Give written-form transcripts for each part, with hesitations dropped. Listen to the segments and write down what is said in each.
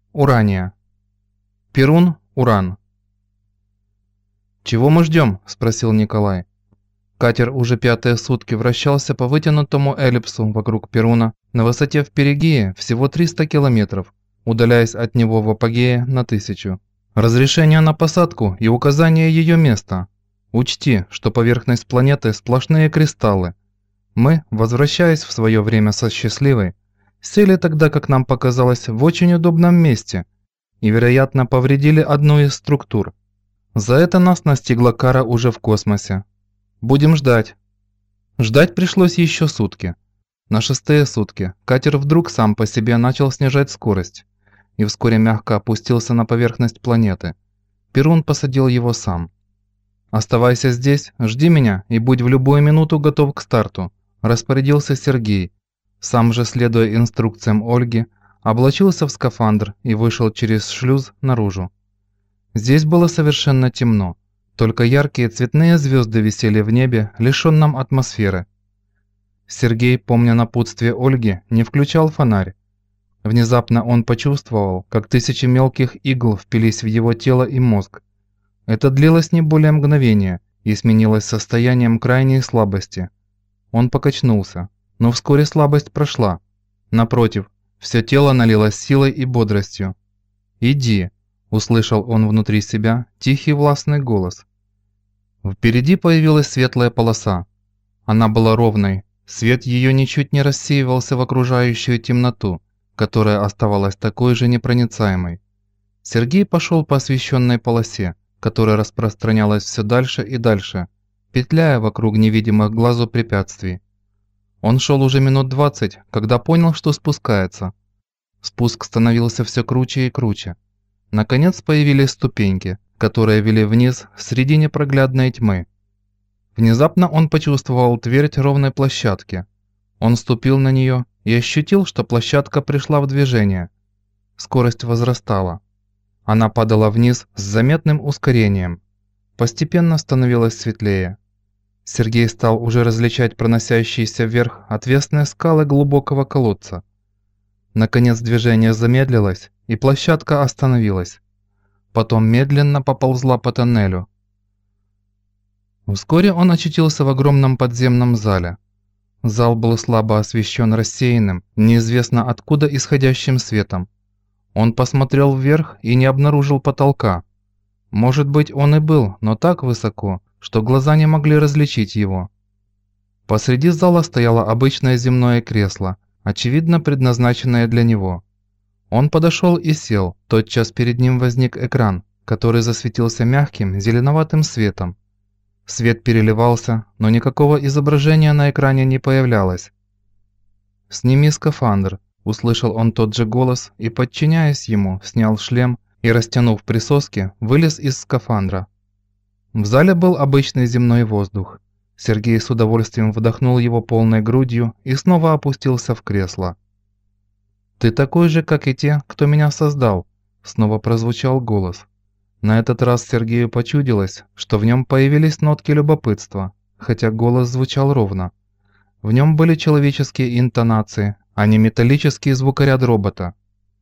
Урания. Перун, Уран. «Чего мы ждем?» – спросил Николай. Катер уже 5-е сутки вращался по вытянутому эллипсу вокруг Перуна на высоте в перигее всего 300 километров, удаляясь от него в апогее на 1000. Разрешение на посадку и указание ее места. Учти, что поверхность планеты сплошные кристаллы. Мы, возвращаясь в свое время со Счастливой, сели тогда, как нам показалось, в очень удобном месте и, вероятно, повредили одну из структур. За это нас настигла кара уже в космосе. Будем ждать. Ждать пришлось еще сутки. На 6-е сутки катер вдруг сам по себе начал снижать скорость и вскоре мягко опустился на поверхность планеты. Перун посадил его сам. «Оставайся здесь, жди меня и будь в любую минуту готов к старту», – распорядился Сергей. Сам же, следуя инструкциям Ольги, облачился в скафандр и вышел через шлюз наружу. Здесь было совершенно темно, только яркие цветные звезды висели в небе, лишенном атмосферы. Сергей, помня напутствие Ольги, не включал фонарь. Внезапно он почувствовал, как 1000 мелких игл впились в его тело и мозг. Это длилось не более мгновения и сменилось состоянием крайней слабости. Он покачнулся, но вскоре слабость прошла. Напротив, все тело налилось силой и бодростью. «Иди», – услышал он внутри себя тихий властный голос. Впереди появилась светлая полоса. Она была ровной, свет ее ничуть не рассеивался в окружающую темноту, которая оставалась такой же непроницаемой. Сергей пошел по освещенной полосе, которая распространялась все дальше и дальше, петляя вокруг невидимых глазу препятствий. Он шел уже минут 20, когда понял, что спускается. Спуск становился все круче и круче. Наконец появились ступеньки, которые вели вниз среди непроглядной тьмы. Внезапно он почувствовал твердь ровной площадки. Он ступил на нее и ощутил, что площадка пришла в движение. Скорость возрастала. Она падала вниз с заметным ускорением. Постепенно становилось светлее. Сергей стал уже различать проносящиеся вверх отвесные скалы глубокого колодца. Наконец движение замедлилось, и площадка остановилась. Потом медленно поползла по тоннелю. Вскоре он очутился в огромном подземном зале. Зал был слабо освещен рассеянным, неизвестно откуда исходящим светом. Он посмотрел вверх и не обнаружил потолка. Может быть, он и был, но так высоко, что глаза не могли различить его. Посреди зала стояло обычное земное кресло, очевидно предназначенное для него. Он подошел и сел, тотчас перед ним возник экран, который засветился мягким зеленоватым светом. Свет переливался, но никакого изображения на экране не появлялось. «Сними скафандр», – услышал он тот же голос и, подчиняясь ему, снял шлем и, растянув присоски, вылез из скафандра. В зале был обычный земной воздух. Сергей с удовольствием вдохнул его полной грудью и снова опустился в кресло. «Ты такой же, как и те, кто меня создал», – снова прозвучал голос. На этот раз Сергею почудилось, что в нем появились нотки любопытства, хотя голос звучал ровно. В нем были человеческие интонации, а не металлический звукоряд робота.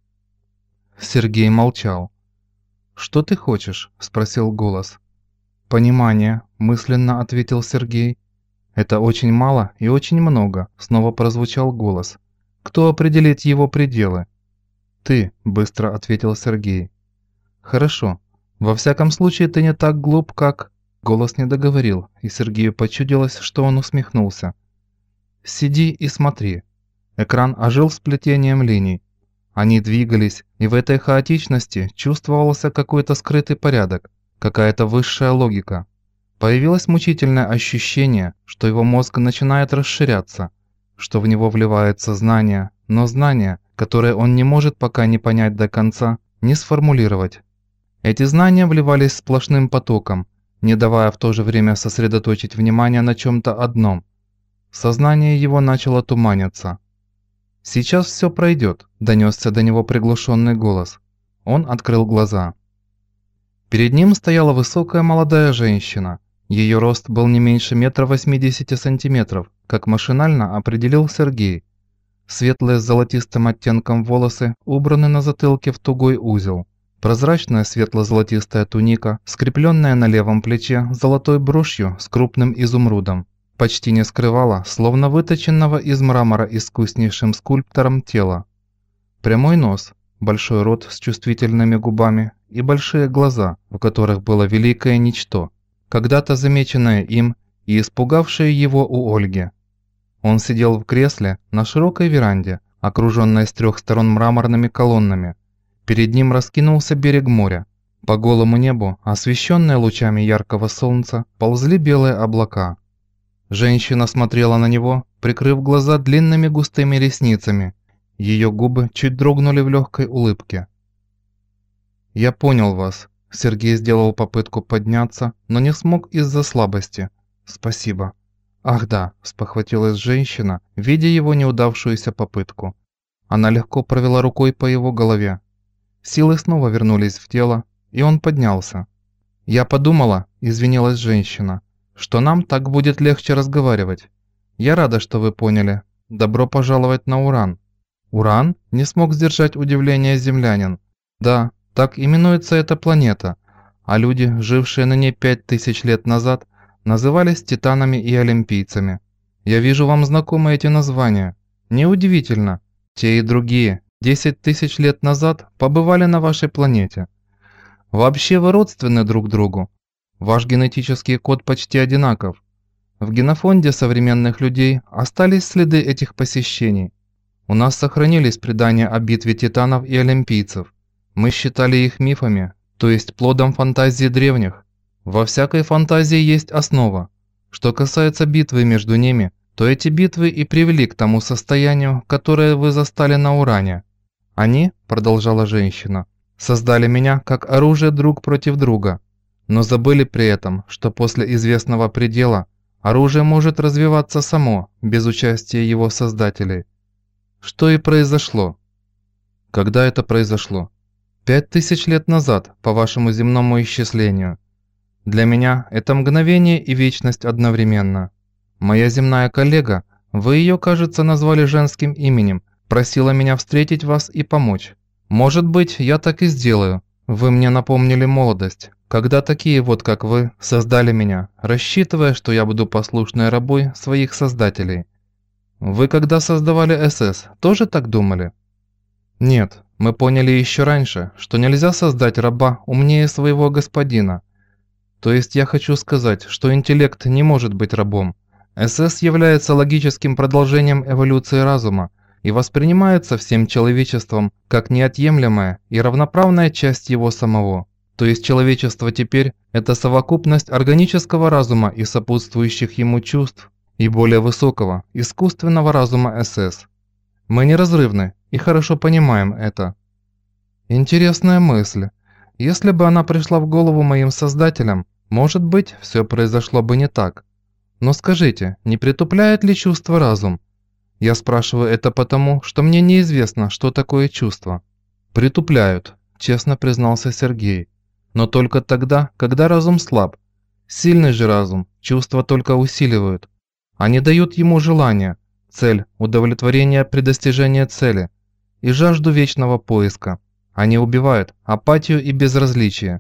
Сергей молчал. «Что ты хочешь?» – спросил голос. «Понимание», – мысленно ответил Сергей. «Это очень мало и очень много», – снова прозвучал голос. «Кто определит его пределы?» «Ты», – быстро ответил Сергей. «Хорошо. Во всяком случае, ты не так глуп, как...» Голос не договорил, и Сергею почудилось, что он усмехнулся. «Сиди и смотри». Экран ожил сплетением линий. Они двигались, и в этой хаотичности чувствовался какой-то скрытый порядок, какая-то высшая логика. Появилось мучительное ощущение, что его мозг начинает расширяться, что в него вливается знание, но знание, которое он не может пока не понять до конца, не сформулировать. Эти знания вливались сплошным потоком, не давая в то же время сосредоточить внимание на чем-то одном. Сознание его начало туманиться. «Сейчас все пройдет», – донесся до него приглушенный голос. Он открыл глаза. Перед ним стояла высокая молодая женщина. Ее рост был не меньше 1,80 сантиметров, как машинально определил Сергей. Светлые с золотистым оттенком волосы убраны на затылке в тугой узел. Прозрачная светло-золотистая туника, скрепленная на левом плече золотой брошью с крупным изумрудом, почти не скрывала, словно выточенного из мрамора искуснейшим скульптором тела. Прямой нос, большой рот с чувствительными губами и большие глаза, в которых было великое ничто, когда-то замеченное им и испугавшее его у Ольги. Он сидел в кресле на широкой веранде, окруженной с трех сторон мраморными колоннами. Перед ним раскинулся берег моря. По голому небу, освещенные лучами яркого солнца, ползли белые облака. Женщина смотрела на него, прикрыв глаза длинными густыми ресницами. Ее губы чуть дрогнули в легкой улыбке. «Я понял вас». Сергей сделал попытку подняться, но не смог из-за слабости. «Спасибо». «Ах да», – спохватилась женщина, видя его неудавшуюся попытку. Она легко провела рукой по его голове. Силы снова вернулись в тело, и он поднялся. «Я подумала», – извинилась женщина, – «что нам так будет легче разговаривать. Я рада, что вы поняли. Добро пожаловать на Уран». «Уран?» – не смог сдержать удивление землянин. «Да, так именуется эта планета, а люди, жившие на ней 5000 лет назад, назывались титанами и олимпийцами. Я вижу, вам знакомы эти названия. Неудивительно. Те и другие 10 000 лет назад побывали на вашей планете. Вообще вы родственны друг другу. Ваш генетический код почти одинаков. В генофонде современных людей остались следы этих посещений. У нас сохранились предания о битве титанов и олимпийцев. Мы считали их мифами, то есть плодом фантазии древних. Во всякой фантазии есть основа. Что касается битвы между ними, то эти битвы и привели к тому состоянию, которое вы застали на Уране. Они, продолжала женщина, создали меня как оружие друг против друга, но забыли при этом, что после известного предела оружие может развиваться само, без участия его создателей. Что и произошло. Когда это произошло? 5000 лет назад, по вашему земному исчислению. Для меня это мгновение и вечность одновременно. Моя земная коллега, вы ее, кажется, назвали женским именем, просила меня встретить вас и помочь. Может быть, я так и сделаю. Вы мне напомнили молодость, когда такие вот, как вы, создали меня, рассчитывая, что я буду послушной рабой своих создателей. Вы, когда создавали СС, тоже так думали? Нет, мы поняли еще раньше, что нельзя создать раба умнее своего господина. То есть я хочу сказать, что интеллект не может быть рабом. СС является логическим продолжением эволюции разума и воспринимается всем человечеством как неотъемлемая и равноправная часть его самого. То есть человечество теперь – это совокупность органического разума и сопутствующих ему чувств и более высокого, искусственного разума СС. Мы неразрывны и хорошо понимаем это. Интересная мысль. Если бы она пришла в голову моим создателям, может быть, все произошло бы не так. Но скажите, не притупляет ли чувство разум? Я спрашиваю это потому, что мне неизвестно, что такое чувство. Притупляют, честно признался Сергей. Но только тогда, когда разум слаб. Сильный же разум чувства только усиливают. Они дают ему желание, цель, удовлетворение при достижении цели и жажду вечного поиска. Они убивают апатию и безразличие.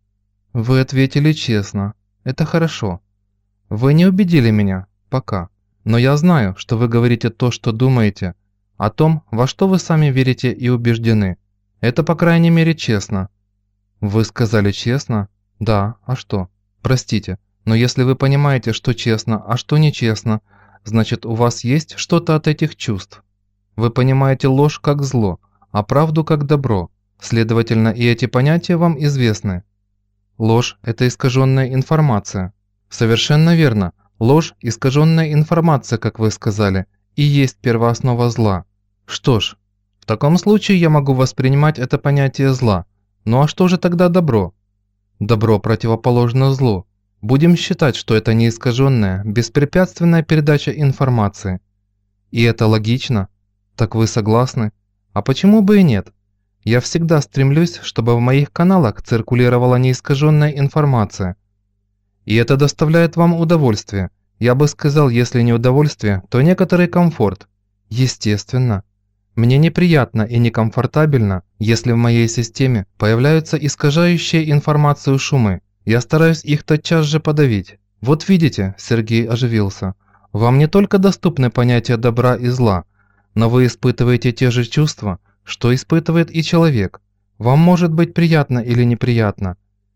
Вы ответили честно. Это хорошо. Вы не убедили меня, пока. Но я знаю, что вы говорите то, что думаете, о том, во что вы сами верите и убеждены. Это, по крайней мере, честно. Вы сказали честно? Да, а что? Простите, но если вы понимаете, что честно, а что нечестно, значит, у вас есть что-то от этих чувств. Вы понимаете ложь как зло, а правду как добро. Следовательно, и эти понятия вам известны. Ложь – это искаженная информация. Совершенно верно. Ложь – искаженная информация, как вы сказали, и есть первооснова зла. Что ж, в таком случае я могу воспринимать это понятие зла. Ну а что же тогда добро? Добро противоположно злу. Будем считать, что это не искаженная, беспрепятственная передача информации. И это логично? Так вы согласны? А почему бы и нет? Я всегда стремлюсь, чтобы в моих каналах циркулировала неискаженная информация. И это доставляет вам удовольствие. Я бы сказал, если не удовольствие, то некоторый комфорт. Естественно. Мне неприятно и некомфортабельно, если в моей системе появляются искажающие информацию шумы. Я стараюсь их тотчас же подавить. Вот видите, Сергей оживился. Вам не только доступны понятия добра и зла, но вы испытываете те же чувства, что испытывает и человек. Вам может быть приятно или неприятно.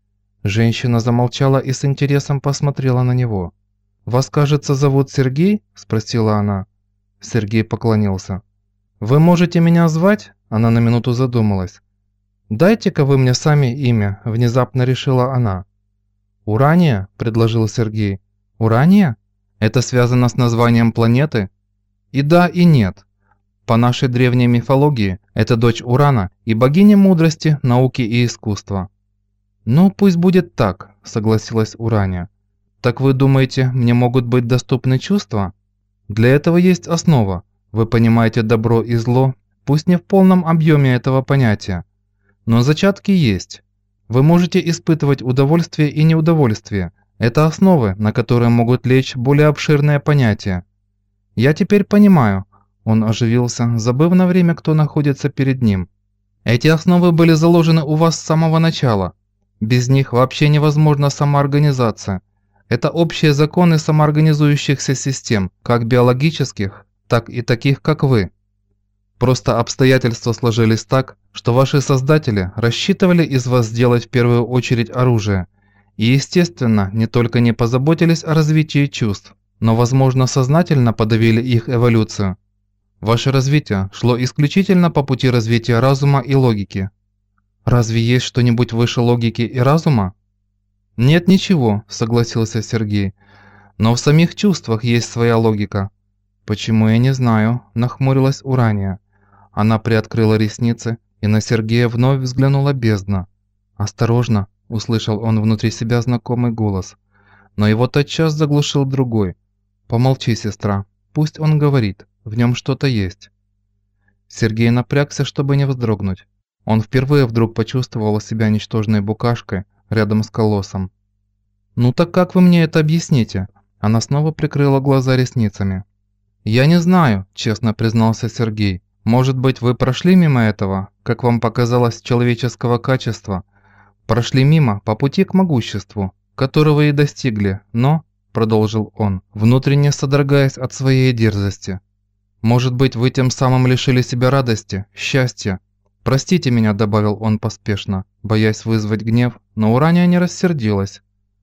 Женщина замолчала и с интересом посмотрела на него. «Вас, кажется, зовут Сергей?» – спросила она. Сергей поклонился. «Вы можете меня звать?» – она на минуту задумалась. «Дайте-ка вы мне сами имя», – внезапно решила она. «Урания?» – предложил Сергей. «Урания? Это связано с названием планеты?» «И да, и нет. По нашей древней мифологии, это дочь Урана и богиня мудрости, науки и искусства». «Ну, пусть будет так», – согласилась Урания. «Так вы думаете, мне могут быть доступны чувства?» «Для этого есть основа. Вы понимаете добро и зло, пусть не в полном объеме этого понятия. Но зачатки есть. Вы можете испытывать удовольствие и неудовольствие. Это основы, на которые могут лечь более обширные понятия. Я теперь понимаю». Он оживился, забыв на время, кто находится перед ним. «Эти основы были заложены у вас с самого начала. Без них вообще невозможна самоорганизация. Это общие законы самоорганизующихся систем, как биологических, так и таких, как вы. Просто обстоятельства сложились так, что ваши создатели рассчитывали из вас сделать в первую очередь оружие. И, естественно, не только не позаботились о развитии чувств, но, возможно, сознательно подавили их эволюцию. Ваше развитие шло исключительно по пути развития разума и логики. Разве есть что-нибудь выше логики и разума? Нет ничего, согласился Сергей. Но в самих чувствах есть своя логика. Почему, я не знаю, нахмурилась Урания. Она приоткрыла ресницы, и на Сергея вновь взглянула бездна. «Осторожно!» – услышал он внутри себя знакомый голос. Но его тотчас заглушил другой. «Помолчи, сестра, пусть он говорит, в нем что-то есть». Сергей напрягся, чтобы не вздрогнуть. Он впервые вдруг почувствовал себя ничтожной букашкой рядом с колоссом. «Ну так как вы мне это объясните?» Она снова прикрыла глаза ресницами. «Я не знаю», – честно признался Сергей. «Может быть, вы прошли мимо этого, как вам показалось, человеческого качества? Прошли мимо по пути к могуществу, которого и достигли, но...» – продолжил он, внутренне содрогаясь от своей дерзости. «Может быть, вы тем самым лишили себя радости, счастья. Простите меня», – добавил он поспешно, боясь вызвать гнев, но Урания не рассердилась.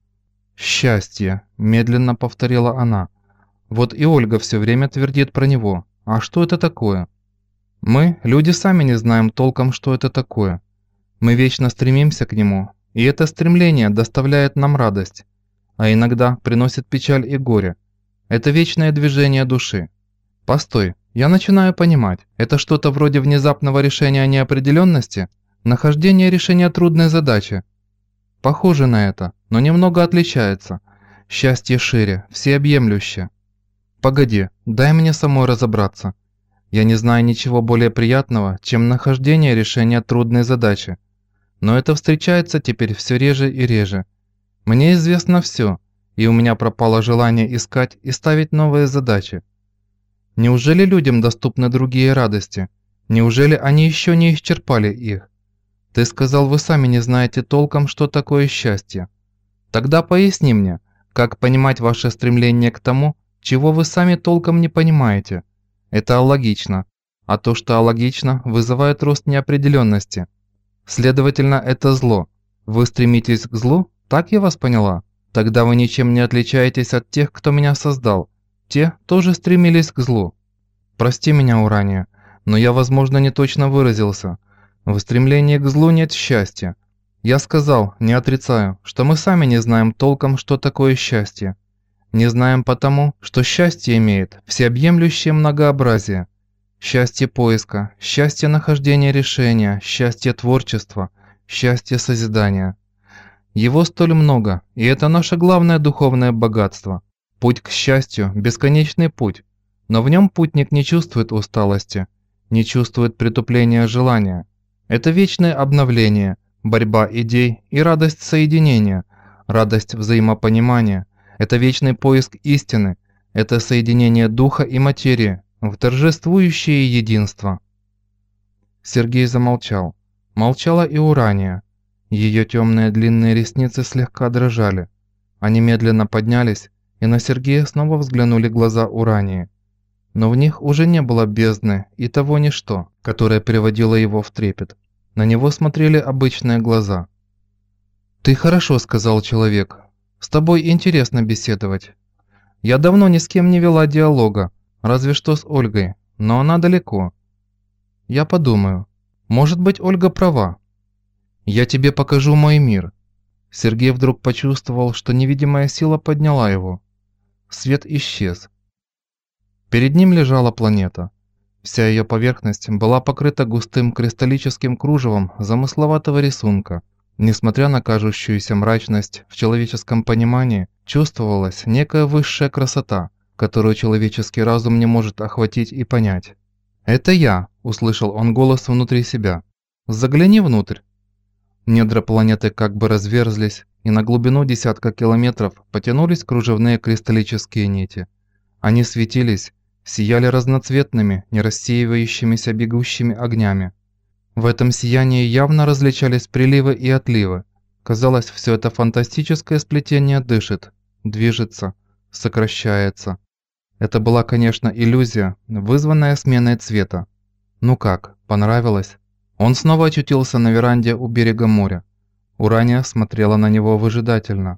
«Счастье», – медленно повторила она. «Вот и Ольга все время твердит про него. А что это такое?» «Мы, люди, сами не знаем толком, что это такое. Мы вечно стремимся к нему, и это стремление доставляет нам радость, а иногда приносит печаль и горе. Это вечное движение души. Постой, я начинаю понимать, это что-то вроде внезапного решения неопределенности, нахождение решения трудной задачи. Похоже на это, но немного отличается. Счастье шире, всеобъемлюще. Погоди, дай мне самой разобраться. Я не знаю ничего более приятного, чем нахождение решения трудной задачи. Но это встречается теперь все реже и реже. Мне известно все, и у меня пропало желание искать и ставить новые задачи. Неужели людям доступны другие радости? Неужели они еще не исчерпали их? Ты сказал, вы сами не знаете толком, что такое счастье. Тогда поясни мне, как понимать ваше стремление к тому, чего вы сами толком не понимаете. Это алогично, а то, что алогично, вызывает рост неопределенности. Следовательно, это зло. Вы стремитесь к злу? Так я вас поняла? Тогда вы ничем не отличаетесь от тех, кто меня создал. Те тоже стремились к злу. Прости меня, Урания, но я, возможно, не точно выразился. В стремлении к злу нет счастья. Я сказал, не отрицаю, что мы сами не знаем толком, что такое счастье. Не знаем потому, что счастье имеет всеобъемлющее многообразие. Счастье поиска, счастье нахождения решения, счастье творчества, счастье созидания. Его столь много, и это наше главное духовное богатство. Путь к счастью – бесконечный путь, но в нем путник не чувствует усталости, не чувствует притупления желания. Это вечное обновление, борьба идей и радость соединения, радость взаимопонимания. Это вечный поиск истины, это соединение духа и материи, в торжествующее единство. Сергей замолчал. Молчала и Урания. Ее темные длинные ресницы слегка дрожали. Они медленно поднялись, и на Сергея снова взглянули глаза Урании. Но в них уже не было бездны и того ничто, которое приводило его в трепет. На него смотрели обычные глаза. «Ты хорошо сказал, человек. С тобой интересно беседовать. Я давно ни с кем не вела диалога, разве что с Ольгой, но она далеко. Я подумаю. Может быть, Ольга права. Я тебе покажу мой мир». Сергей вдруг почувствовал, что невидимая сила подняла его. Свет исчез. Перед ним лежала планета. Вся ее поверхность была покрыта густым кристаллическим кружевом замысловатого рисунка. Несмотря на кажущуюся мрачность, в человеческом понимании чувствовалась некая высшая красота, которую человеческий разум не может охватить и понять. «Это я», – услышал он голос внутри себя. «Загляни внутрь». Недра планеты как бы разверзлись, и на глубину десятка километров потянулись кружевные кристаллические нити. Они светились, сияли разноцветными, не рассеивающимися бегущими огнями. В этом сиянии явно различались приливы и отливы. Казалось, все это фантастическое сплетение дышит, движется, сокращается. Это была, конечно, иллюзия, вызванная сменой цвета. Ну как, понравилось? Он снова очутился на веранде у берега моря. Урания смотрела на него выжидательно.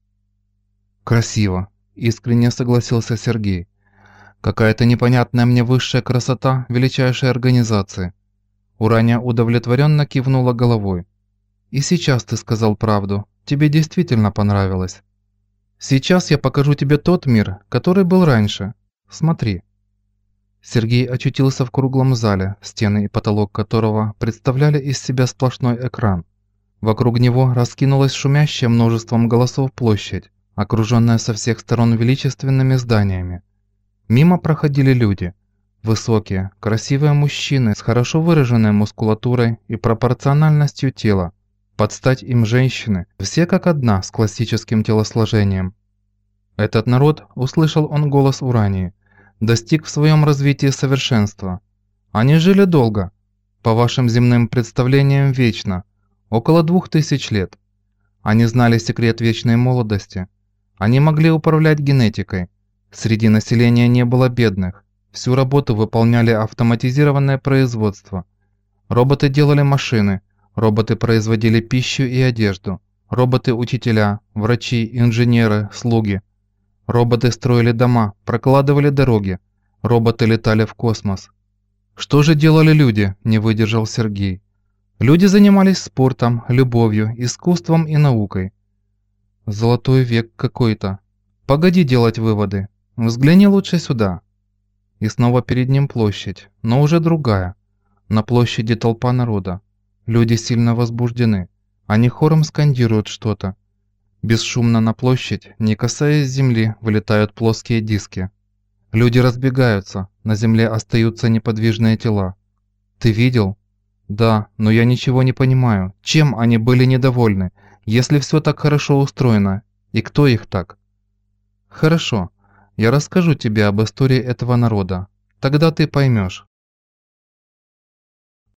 «Красиво», – искренне согласился Сергей. «Какая-то непонятная мне высшая красота величайшей организации». Урания удовлетворенно кивнула головой. «И сейчас ты сказал правду. Тебе действительно понравилось. Сейчас я покажу тебе тот мир, который был раньше. Смотри». Сергей очутился в круглом зале, стены и потолок которого представляли из себя сплошной экран. Вокруг него раскинулась шумящая множеством голосов площадь, окруженная со всех сторон величественными зданиями. Мимо проходили люди. Высокие, красивые мужчины с хорошо выраженной мускулатурой и пропорциональностью тела. Под стать им женщины, все как одна с классическим телосложением. Этот народ, услышал он голос Урании, достиг в своем развитии совершенства. Они жили долго, по вашим земным представлениям вечно, около 2000 лет. Они знали секрет вечной молодости. Они могли управлять генетикой. Среди населения не было бедных. Всю работу выполняли автоматизированное производство. Роботы делали машины, роботы производили пищу и одежду, роботы-учителя, врачи, инженеры, слуги. Роботы строили дома, прокладывали дороги, роботы летали в космос. Что же делали люди, не выдержал Сергей. Люди занимались спортом, любовью, искусством и наукой. Золотой век какой-то. Погоди делать выводы, взгляни лучше сюда. И снова перед ним площадь, но уже другая. На площади толпа народа. Люди сильно возбуждены. Они хором скандируют что-то. Бесшумно на площадь, не касаясь земли, вылетают плоские диски. Люди разбегаются, на земле остаются неподвижные тела. Ты видел? Да, но я ничего не понимаю. Чем они были недовольны, если все так хорошо устроено? И кто их так? Хорошо, я расскажу тебе об истории этого народа. Тогда ты поймешь.